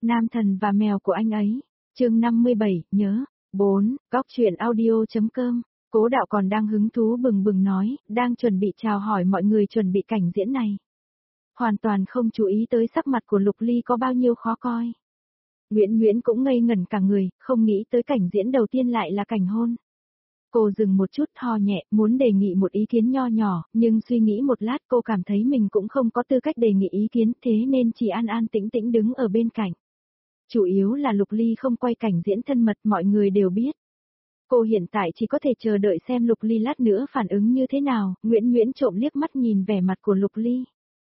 Nam thần và mèo của anh ấy. Chương 57, nhớ. 4, Góc truyện audio.com. Cố Đạo còn đang hứng thú bừng bừng nói, đang chuẩn bị chào hỏi mọi người chuẩn bị cảnh diễn này. Hoàn toàn không chú ý tới sắc mặt của Lục Ly có bao nhiêu khó coi. Nguyễn Nguyễn cũng ngây ngẩn cả người, không nghĩ tới cảnh diễn đầu tiên lại là cảnh hôn. Cô dừng một chút ho nhẹ, muốn đề nghị một ý kiến nho nhỏ, nhưng suy nghĩ một lát cô cảm thấy mình cũng không có tư cách đề nghị ý kiến, thế nên chỉ an an tĩnh tĩnh đứng ở bên cạnh. Chủ yếu là Lục Ly không quay cảnh diễn thân mật, mọi người đều biết. Cô hiện tại chỉ có thể chờ đợi xem Lục Ly lát nữa phản ứng như thế nào. Nguyễn Nguyễn trộm liếc mắt nhìn vẻ mặt của Lục Ly.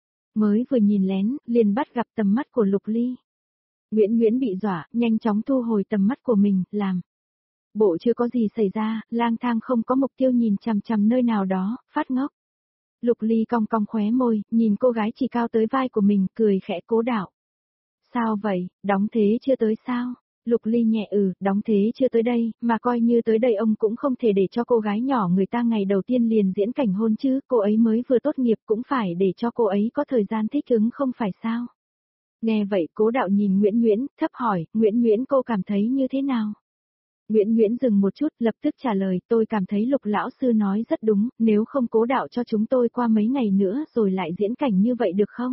Mới vừa nhìn lén, liền bắt gặp tầm mắt của Lục Ly. Nguyễn Nguyễn bị dọa, nhanh chóng thu hồi tầm mắt của mình, làm bộ chưa có gì xảy ra, lang thang không có mục tiêu nhìn chằm chằm nơi nào đó, phát ngốc. Lục Ly cong cong khóe môi, nhìn cô gái chỉ cao tới vai của mình, cười khẽ. Cố Đạo. Sao vậy, đóng thế chưa tới sao? Lục Ly nhẹ đóng thế chưa tới đây, mà coi như tới đây ông cũng không thể để cho cô gái nhỏ người ta ngày đầu tiên liền diễn cảnh hôn chứ, cô ấy mới vừa tốt nghiệp cũng phải để cho cô ấy có thời gian thích ứng không phải sao? Nghe vậy Cố Đạo nhìn Nguyễn Nguyễn, thấp hỏi, Nguyễn Nguyễn cô cảm thấy như thế nào? Nguyễn Nguyễn dừng một chút, lập tức trả lời, tôi cảm thấy Lục lão sư nói rất đúng, nếu không Cố Đạo cho chúng tôi qua mấy ngày nữa rồi lại diễn cảnh như vậy được không?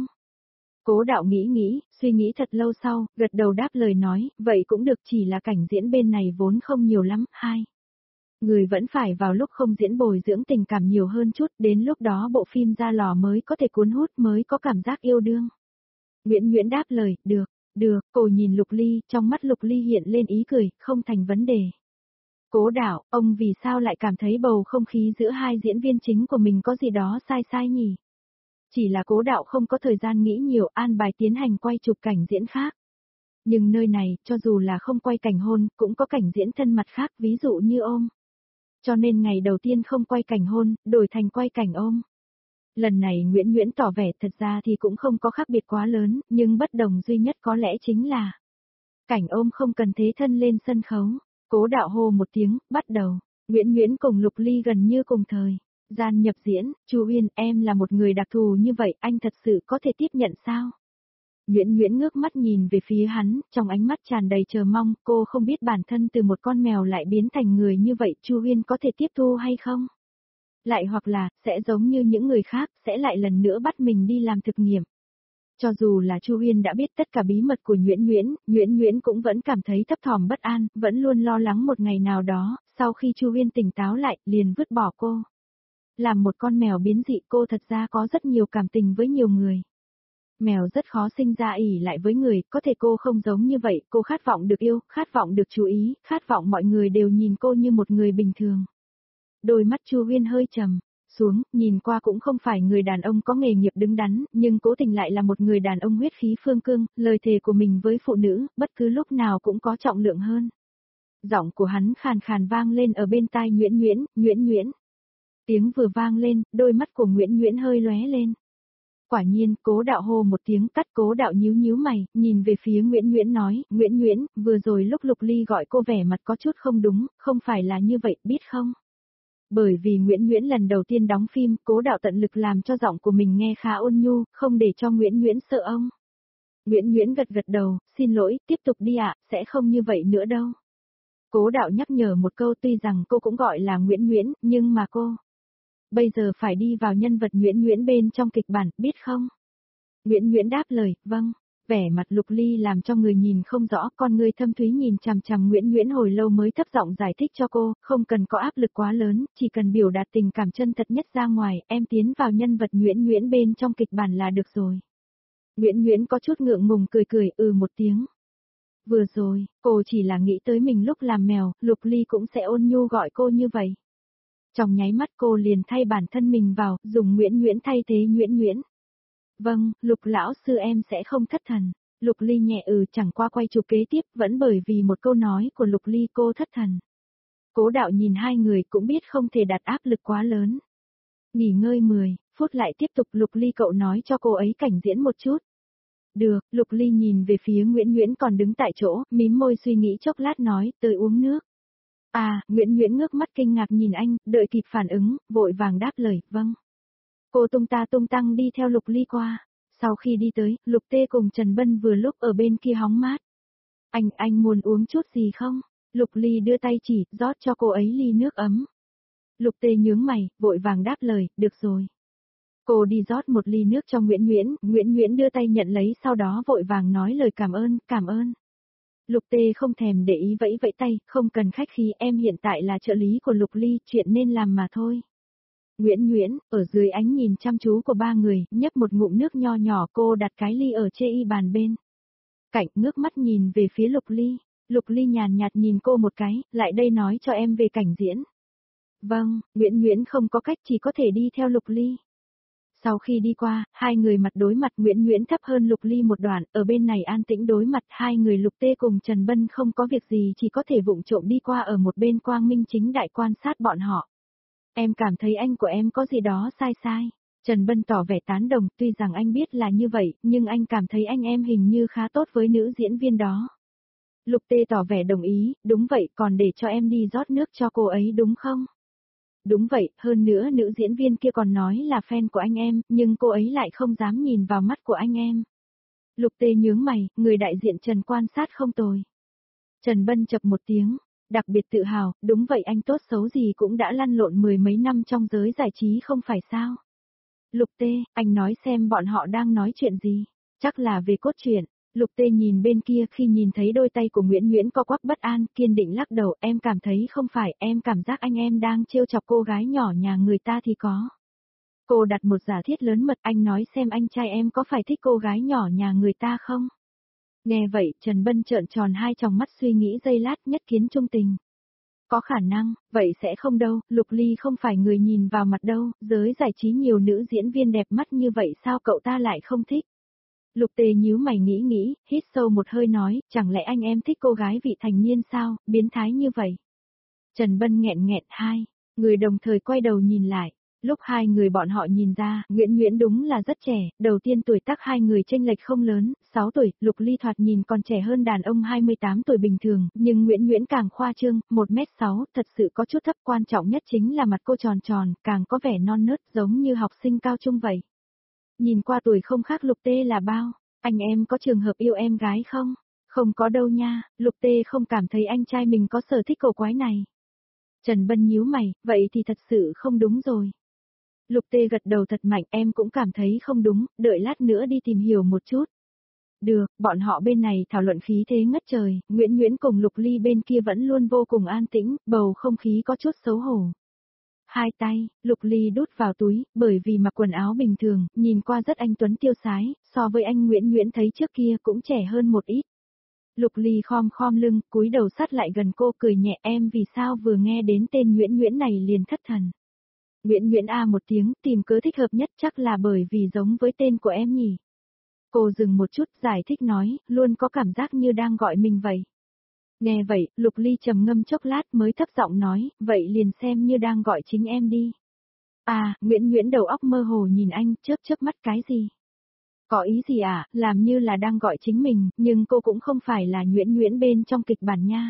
Cố Đạo nghĩ, suy nghĩ thật lâu sau, gật đầu đáp lời nói, vậy cũng được, chỉ là cảnh diễn bên này vốn không nhiều lắm. Người vẫn phải vào lúc không diễn bồi dưỡng tình cảm nhiều hơn chút, đến lúc đó bộ phim ra lò mới có thể cuốn hút, mới có cảm giác yêu đương. Nguyễn Nguyễn đáp lời, được, cô nhìn Lục Ly, trong mắt Lục Ly hiện lên ý cười, không thành vấn đề. Cố Đạo, ông vì sao lại cảm thấy bầu không khí giữa hai diễn viên chính của mình có gì đó sai nhỉ? Chỉ là Cố Đạo không có thời gian nghĩ nhiều, an bài tiến hành quay chụp cảnh diễn khác. Nhưng nơi này, cho dù là không quay cảnh hôn, cũng có cảnh diễn thân mật khác, ví dụ như ôm. Cho nên ngày đầu tiên không quay cảnh hôn, đổi thành quay cảnh ôm. Lần này Nguyễn Nguyễn tỏ vẻ thật ra thì cũng không có khác biệt quá lớn, nhưng bất đồng duy nhất có lẽ chính là cảnh ôm không cần thế thân lên sân khấu. Cố Đạo hô một tiếng, bắt đầu. Nguyễn Nguyễn cùng Lục Ly gần như cùng thời. Gian nhập diễn, Chu Uyên, em là một người đặc thù như vậy, anh thật sự có thể tiếp nhận sao? Nguyễn Nguyễn ngước mắt nhìn về phía hắn, trong ánh mắt tràn đầy chờ mong, cô không biết bản thân từ một con mèo lại biến thành người như vậy, Chu Uyên có thể tiếp thu hay không? Lại hoặc là, sẽ giống như những người khác, sẽ lại lần nữa bắt mình đi làm thực nghiệm. Cho dù là Chu Uyên đã biết tất cả bí mật của Nguyễn Nguyễn cũng vẫn cảm thấy thấp thỏm bất an, vẫn luôn lo lắng một ngày nào đó, sau khi Chu Uyên tỉnh táo lại, liền vứt bỏ cô. Làm một con mèo biến dị, cô thật ra có rất nhiều cảm tình với nhiều người. Mèo rất khó sinh ra ỷ lại với người, có thể cô không giống như vậy, cô khát vọng được yêu, khát vọng được chú ý, khát vọng mọi người đều nhìn cô như một người bình thường. Đôi mắt Chu Uyên hơi trầm xuống, nhìn qua cũng không phải người đàn ông có nghề nghiệp đứng đắn, nhưng cố tình lại là một người đàn ông huyết khí phương cương, lời thề của mình với phụ nữ, bất cứ lúc nào cũng có trọng lượng hơn. Giọng của hắn khàn khàn vang lên ở bên tai Nguyễn Nguyễn. Tiếng vừa vang lên, đôi mắt của Nguyễn Nguyễn hơi lóe lên. Quả nhiên, Cố Đạo hô một tiếng cắt. Cố Đạo nhíu mày, nhìn về phía Nguyễn Nguyễn nói, Nguyễn, vừa rồi lúc Lục Ly gọi cô vẻ mặt có chút không đúng, không phải là như vậy, biết không? Bởi vì Nguyễn lần đầu tiên đóng phim, Cố Đạo tận lực làm cho giọng của mình nghe khá ôn nhu, không để cho Nguyễn sợ ông. Nguyễn gật đầu, xin lỗi, tiếp tục đi ạ, sẽ không như vậy nữa đâu. Cố Đạo nhắc nhở một câu, tuy rằng cô cũng gọi là Nguyễn, nhưng mà cô bây giờ phải đi vào nhân vật Nguyễn bên trong kịch bản, biết không? Nguyễn đáp lời, vâng. Vẻ mặt Lục Ly làm cho người nhìn không rõ, con người thâm thúy nhìn chằm chằm Nguyễn hồi lâu mới thấp giọng giải thích cho cô, không cần có áp lực quá lớn, chỉ cần biểu đạt tình cảm chân thật nhất ra ngoài, em tiến vào nhân vật Nguyễn bên trong kịch bản là được rồi. Nguyễn có chút ngượng ngùng cười một tiếng. Vừa rồi, cô chỉ là nghĩ tới mình lúc làm mèo, Lục Ly cũng sẽ ôn nhu gọi cô như vậy. Trong nháy mắt cô liền thay bản thân mình vào, dùng Nguyễn thay thế Nguyễn. Vâng, Lục lão sư em sẽ không thất thần. Lục Ly nhẹ chẳng qua quay chụp kế tiếp, vẫn bởi vì một câu nói của Lục Ly cô thất thần. Cố Đạo nhìn hai người cũng biết không thể đặt áp lực quá lớn. Nghỉ ngơi 10 phút lại tiếp tục. Lục Ly cậu nói cho cô ấy cảnh diễn một chút. Được, Lục Ly nhìn về phía Nguyễn còn đứng tại chỗ, mím môi suy nghĩ chốc lát nói, tới uống nước. Nguyễn ngước mắt kinh ngạc nhìn anh, đợi kịp phản ứng, vội vàng đáp lời, vâng. Cô tung tăng đi theo Lục Ly qua. Sau khi đi tới, Lục Tê cùng Trần Bân vừa lúc ở bên kia hóng mát. Anh muốn uống chút gì không? Lục Ly đưa tay chỉ, rót cho cô ấy ly nước ấm. Lục Tê nhướng mày, vội vàng đáp lời, được rồi. Cô đi rót một ly nước cho Nguyễn Nguyễn, Nguyễn Nguyễn đưa tay nhận lấy sau đó vội vàng nói lời cảm ơn, cảm ơn. Lục Tê không thèm để ý vẫy vẫy tay, không cần khách khí, em hiện tại là trợ lý của Lục Ly, chuyện nên làm mà thôi. Nguyễn Nguyễn, ở dưới ánh nhìn chăm chú của ba người, nhấp một ngụm nước nho nhỏ, cô đặt cái ly ở chê y bàn bên cạnh, ngước mắt nhìn về phía Lục Ly. Lục Ly nhàn nhạt nhìn cô một cái, lại đây nói cho em về cảnh diễn. Vâng, Nguyễn Nguyễn không có cách, chỉ có thể đi theo Lục Ly. Sau khi đi qua, hai người mặt đối mặt, Nguyễn Nguyễn thấp hơn Lục Ly một đoạn, ở bên này an tĩnh đối mặt, hai người Lục Tê cùng Trần Bân không có việc gì, chỉ có thể vụng trộm đi qua ở một bên quang minh chính đại quan sát bọn họ. Em cảm thấy anh của em có gì đó sai sai. Trần Bân tỏ vẻ tán đồng, tuy rằng anh biết là như vậy, nhưng anh cảm thấy anh em hình như khá tốt với nữ diễn viên đó. Lục Tê tỏ vẻ đồng ý, đúng vậy, còn để cho em đi rót nước cho cô ấy đúng không? Đúng vậy, hơn nữa nữ diễn viên kia còn nói là fan của anh em, nhưng cô ấy lại không dám nhìn vào mắt của anh em. Lục Tê nhướng mày, người đại diện Trần quan sát không tồi. Trần Bân chập một tiếng, đặc biệt tự hào, đúng vậy, anh tốt xấu gì cũng đã lăn lộn mười mấy năm trong giới giải trí không phải sao? Lục Tê, anh nói xem bọn họ đang nói chuyện gì? Chắc là về cốt truyện. Lục Tê nhìn bên kia, khi nhìn thấy đôi tay của Nguyễn Nguyễn co quắp bất an, kiên định lắc đầu, em cảm thấy không phải, em cảm giác anh em đang trêu chọc cô gái nhỏ nhà người ta thì có. Cô đặt một giả thiết lớn mật, anh nói xem anh trai em có phải thích cô gái nhỏ nhà người ta không? Nghe vậy, Trần Bân trợn tròn hai tròng mắt suy nghĩ giây lát, nhất kiến trung tình. Có khả năng, vậy sẽ không đâu, Lục Ly không phải người nhìn vào mặt đâu, giới giải trí nhiều nữ diễn viên đẹp mắt như vậy sao cậu ta lại không thích? Lục Tê nhíu mày nghĩ, hít sâu một hơi nói, chẳng lẽ anh em thích cô gái vị thành niên sao, biến thái như vậy? Trần Bân nghẹn nghẹn hai, người đồng thời quay đầu nhìn lại. Lúc hai người bọn họ nhìn ra, Nguyễn Nguyễn đúng là rất trẻ, đầu tiên tuổi tác hai người chênh lệch không lớn, 6 tuổi, Lục Ly thoạt nhìn còn trẻ hơn đàn ông 28 tuổi bình thường, nhưng Nguyễn Nguyễn càng khoa trương, 1m6, thật sự có chút thấp, quan trọng nhất chính là mặt cô tròn tròn, càng có vẻ non nớt giống như học sinh cao trung vậy. Nhìn qua tuổi không khác Lục Tê là bao, anh em có trường hợp yêu em gái không? Không có đâu nha, Lục Tê không cảm thấy anh trai mình có sở thích cổ quái này. Trần Bân nhíu mày, vậy thì thật sự không đúng rồi. Lục Tê gật đầu thật mạnh, em cũng cảm thấy không đúng, đợi lát nữa đi tìm hiểu một chút. Được, bọn họ bên này thảo luận khí thế ngất trời, Nguyễn Nguyễn cùng Lục Ly bên kia vẫn luôn vô cùng an tĩnh, bầu không khí có chút xấu hổ. Hai tay, Lục Ly đút vào túi, bởi vì mặc quần áo bình thường, nhìn qua rất anh tuấn tiêu sái, so với anh Nguyễn Nguyễn thấy trước kia cũng trẻ hơn một ít. Lục Ly khom khom lưng, cúi đầu sát lại gần cô cười nhẹ, em vì sao vừa nghe đến tên Nguyễn Nguyễn này liền thất thần. Nguyễn Nguyễn a một tiếng, tìm cớ thích hợp nhất chắc là bởi vì giống với tên của em nhỉ. Cô dừng một chút giải thích nói, luôn có cảm giác như đang gọi mình vậy. Nghe vậy, Lục Ly trầm ngâm chốc lát mới thấp giọng nói, vậy liền xem như đang gọi chính em đi. À, Nguyễn Nguyễn đầu óc mơ hồ nhìn anh, chớp chớp mắt cái gì? Có ý gì à, làm như là đang gọi chính mình, nhưng cô cũng không phải là Nguyễn Nguyễn bên trong kịch bản nha.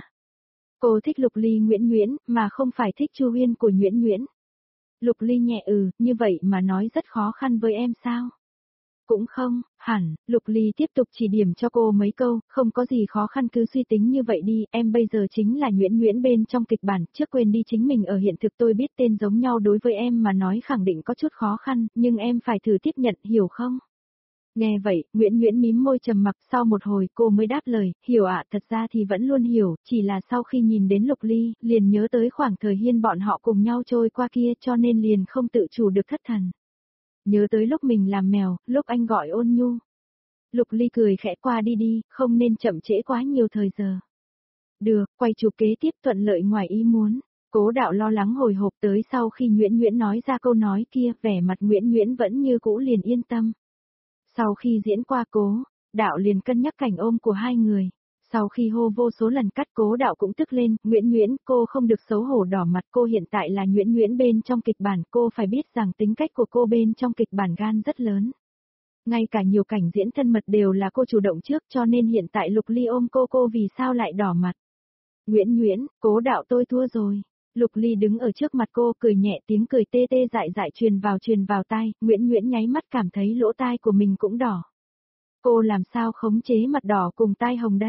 Cô thích Lục Ly Nguyễn Nguyễn, mà không phải thích Chu Huyên của Nguyễn Nguyễn. Lục Ly nhẹ như vậy mà nói rất khó khăn với em sao? Cũng không, hẳn, Lục Ly tiếp tục chỉ điểm cho cô mấy câu, không có gì khó khăn cứ suy tính như vậy đi, em bây giờ chính là Nguyễn Nguyễn bên trong kịch bản, trước quên đi chính mình ở hiện thực tôi biết tên giống nhau đối với em mà nói khẳng định có chút khó khăn, nhưng em phải thử tiếp nhận, hiểu không? Nghe vậy, Nguyễn Nguyễn mím môi trầm mặc, sau một hồi cô mới đáp lời, hiểu ạ, thật ra thì vẫn luôn hiểu, chỉ là sau khi nhìn đến Lục Ly, liền nhớ tới khoảng thời Hiên bọn họ cùng nhau trôi qua kia cho nên liền không tự chủ được thất thần. Nhớ tới lúc mình làm mèo, lúc anh gọi Ôn Nhu. Lục Ly cười khẽ qua đi, không nên chậm trễ quá nhiều thời giờ. Được, quay chụp kế tiếp thuận lợi ngoài ý muốn. Cố Đạo lo lắng hồi hộp tới sau khi Nguyễn Nguyễn nói ra câu nói kia, vẻ mặt Nguyễn Nguyễn vẫn như cũ liền yên tâm. Sau khi diễn qua Cố Đạo liền cân nhắc cảnh ôm của hai người. Sau khi hô vô số lần cắt Cố Đạo cũng tức lên, Nguyễn Nguyễn, cô không được xấu hổ đỏ mặt, cô hiện tại là Nguyễn Nguyễn bên trong kịch bản, cô phải biết rằng tính cách của cô bên trong kịch bản gan rất lớn. Ngay cả nhiều cảnh diễn thân mật đều là cô chủ động trước cho nên hiện tại Lục Ly ôm cô vì sao lại đỏ mặt. Nguyễn Nguyễn, Cố Đạo tôi thua rồi. Lục Ly đứng ở trước mặt cô cười nhẹ, tiếng cười tê tê dại dại truyền vào tai, Nguyễn Nguyễn nháy mắt cảm thấy lỗ tai của mình cũng đỏ. Cô làm sao khống chế mặt đỏ cùng tai hồng đây?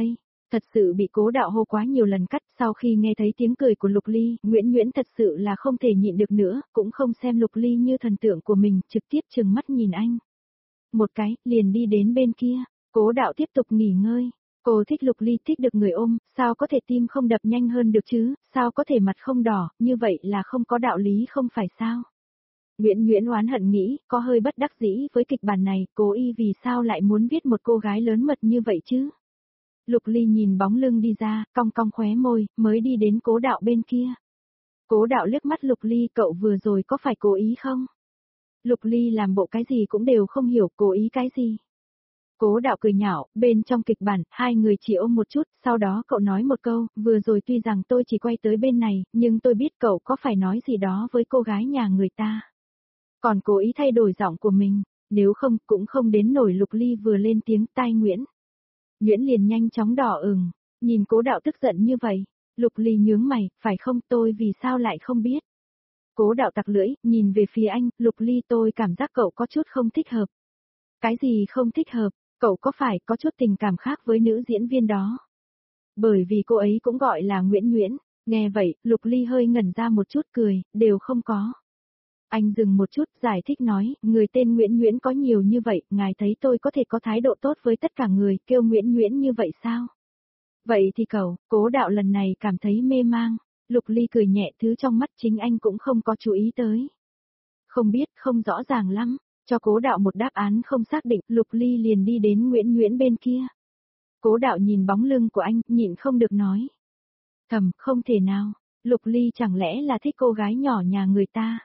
Thật sự bị Cố Đạo hô quá nhiều lần cắt, sau khi nghe thấy tiếng cười của Lục Ly, Nguyễn Nguyễn thật sự là không thể nhịn được nữa, cũng không xem Lục Ly như thần tượng của mình, trực tiếp trừng mắt nhìn anh. Một cái, liền đi đến bên kia, Cố Đạo tiếp tục nghỉ ngơi. Cô thích Lục Ly, thích được người ôm, sao có thể tim không đập nhanh hơn được chứ, sao có thể mặt không đỏ, như vậy là không có đạo lý không phải sao. Nguyễn Nguyễn oán hận nghĩ, có hơi bất đắc dĩ với kịch bản này, Cố Y vì sao lại muốn viết một cô gái lớn mật như vậy chứ? Lục Ly nhìn bóng lưng đi ra, cong cong khóe môi, mới đi đến Cố Đạo bên kia. Cố Đạo liếc mắt Lục Ly, cậu vừa rồi có phải cố ý không? Lục Ly làm bộ cái gì cũng đều không hiểu, cố ý cái gì. Cố Đạo cười nhạo, bên trong kịch bản, hai người chỉ ôm một chút, sau đó cậu nói một câu, vừa rồi tuy rằng tôi chỉ quay tới bên này, nhưng tôi biết cậu có phải nói gì đó với cô gái nhà người ta. Còn cố ý thay đổi giọng của mình, nếu không cũng không đến nổi. Lục Ly vừa lên tiếng tai Nguyễn. Nguyễn liền nhanh chóng đỏ ửng, nhìn Cố Đạo tức giận như vậy. Lục Ly nhướng mày, phải không, tôi vì sao lại không biết. Cố Đạo tặc lưỡi, nhìn về phía anh, Lục Ly, tôi cảm giác cậu có chút không thích hợp. Cái gì không thích hợp, cậu có phải có chút tình cảm khác với nữ diễn viên đó? Bởi vì cô ấy cũng gọi là Nguyễn Nguyễn. Nghe vậy, Lục Ly hơi ngẩn ra một chút, cười, đều không có. Anh dừng một chút, giải thích nói, người tên Nguyễn Nguyễn có nhiều như vậy, ngài thấy tôi có thể có thái độ tốt với tất cả người, kêu Nguyễn Nguyễn như vậy sao? Vậy thì cậu, Cố Đạo lần này cảm thấy mê mang. Lục Ly cười nhẹ, thứ trong mắt chính anh cũng không có chú ý tới. Không biết, không rõ ràng lắm, cho Cố Đạo một đáp án không xác định, Lục Ly liền đi đến Nguyễn Nguyễn bên kia. Cố Đạo nhìn bóng lưng của anh, nhịn không được nói. Thầm, không thể nào, Lục Ly chẳng lẽ là thích cô gái nhỏ nhà người ta.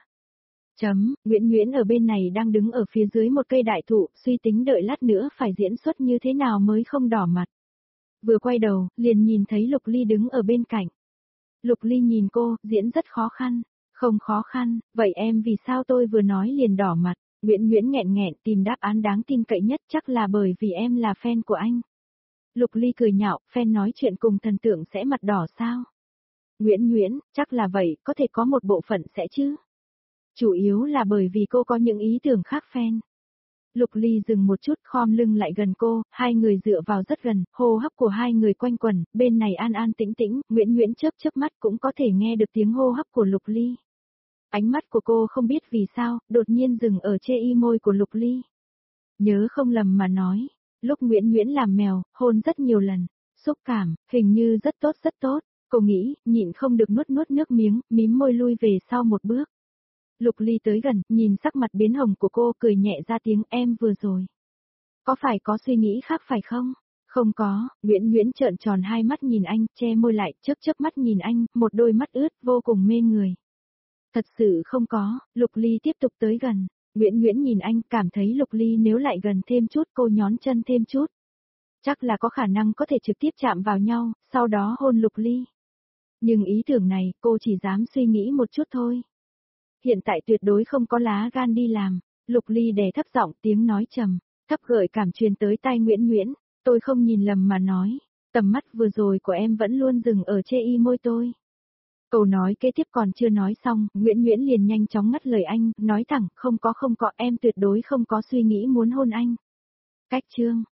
Nguyễn Nguyễn ở bên này đang đứng ở phía dưới một cây đại thụ, suy tính đợi lát nữa phải diễn xuất như thế nào mới không đỏ mặt. Vừa quay đầu, liền nhìn thấy Lục Ly đứng ở bên cạnh. Lục Ly nhìn cô, diễn rất khó khăn. Không khó khăn, vậy em vì sao tôi vừa nói liền đỏ mặt? Nguyễn Nguyễn nghẹn nghẹn tìm đáp án đáng tin cậy nhất, chắc là bởi vì em là fan của anh. Lục Ly cười nhạo, fan nói chuyện cùng thần tượng sẽ mặt đỏ sao? Nguyễn Nguyễn, chắc là vậy, có thể có một bộ phận sẽ chứ. Chủ yếu là bởi vì cô có những ý tưởng khác fan. Lục Ly dừng một chút, khom lưng lại gần cô, hai người dựa vào rất gần, hô hấp của hai người quanh quẩn, bên này an an tĩnh tĩnh, Nguyễn Nguyễn chớp chớp mắt cũng có thể nghe được tiếng hô hấp của Lục Ly. Ánh mắt của cô không biết vì sao, đột nhiên dừng ở chê y môi của Lục Ly. Nhớ không lầm mà nói, lúc Nguyễn Nguyễn làm mèo, hôn rất nhiều lần, xúc cảm, hình như rất tốt rất tốt, cô nghĩ, nhịn không được nuốt nuốt nước miếng, mím môi lui về sau một bước. Lục Ly tới gần, nhìn sắc mặt biến hồng của cô, cười nhẹ ra tiếng, em vừa rồi. Có phải có suy nghĩ khác phải không? Không có, Nguyễn Nguyễn trợn tròn hai mắt nhìn anh, che môi lại, chớp chớp mắt nhìn anh, một đôi mắt ướt, vô cùng mê người. Thật sự không có, Lục Ly tiếp tục tới gần. Nguyễn Nguyễn nhìn anh, cảm thấy Lục Ly nếu lại gần thêm chút, cô nhón chân thêm chút. Chắc là có khả năng có thể trực tiếp chạm vào nhau, sau đó hôn Lục Ly. Nhưng ý tưởng này, cô chỉ dám suy nghĩ một chút thôi. Hiện tại tuyệt đối không có lá gan đi làm. Lục Ly đè thấp giọng, tiếng nói trầm, thấp gợi cảm truyền tới tai Nguyễn Nguyễn. Tôi không nhìn lầm mà nói, tầm mắt vừa rồi của em vẫn luôn dừng ở chê y môi tôi. Câu nói kế tiếp còn chưa nói xong, Nguyễn Nguyễn liền nhanh chóng ngắt lời anh, nói thẳng, không có, em tuyệt đối không có suy nghĩ muốn hôn anh. Cách chương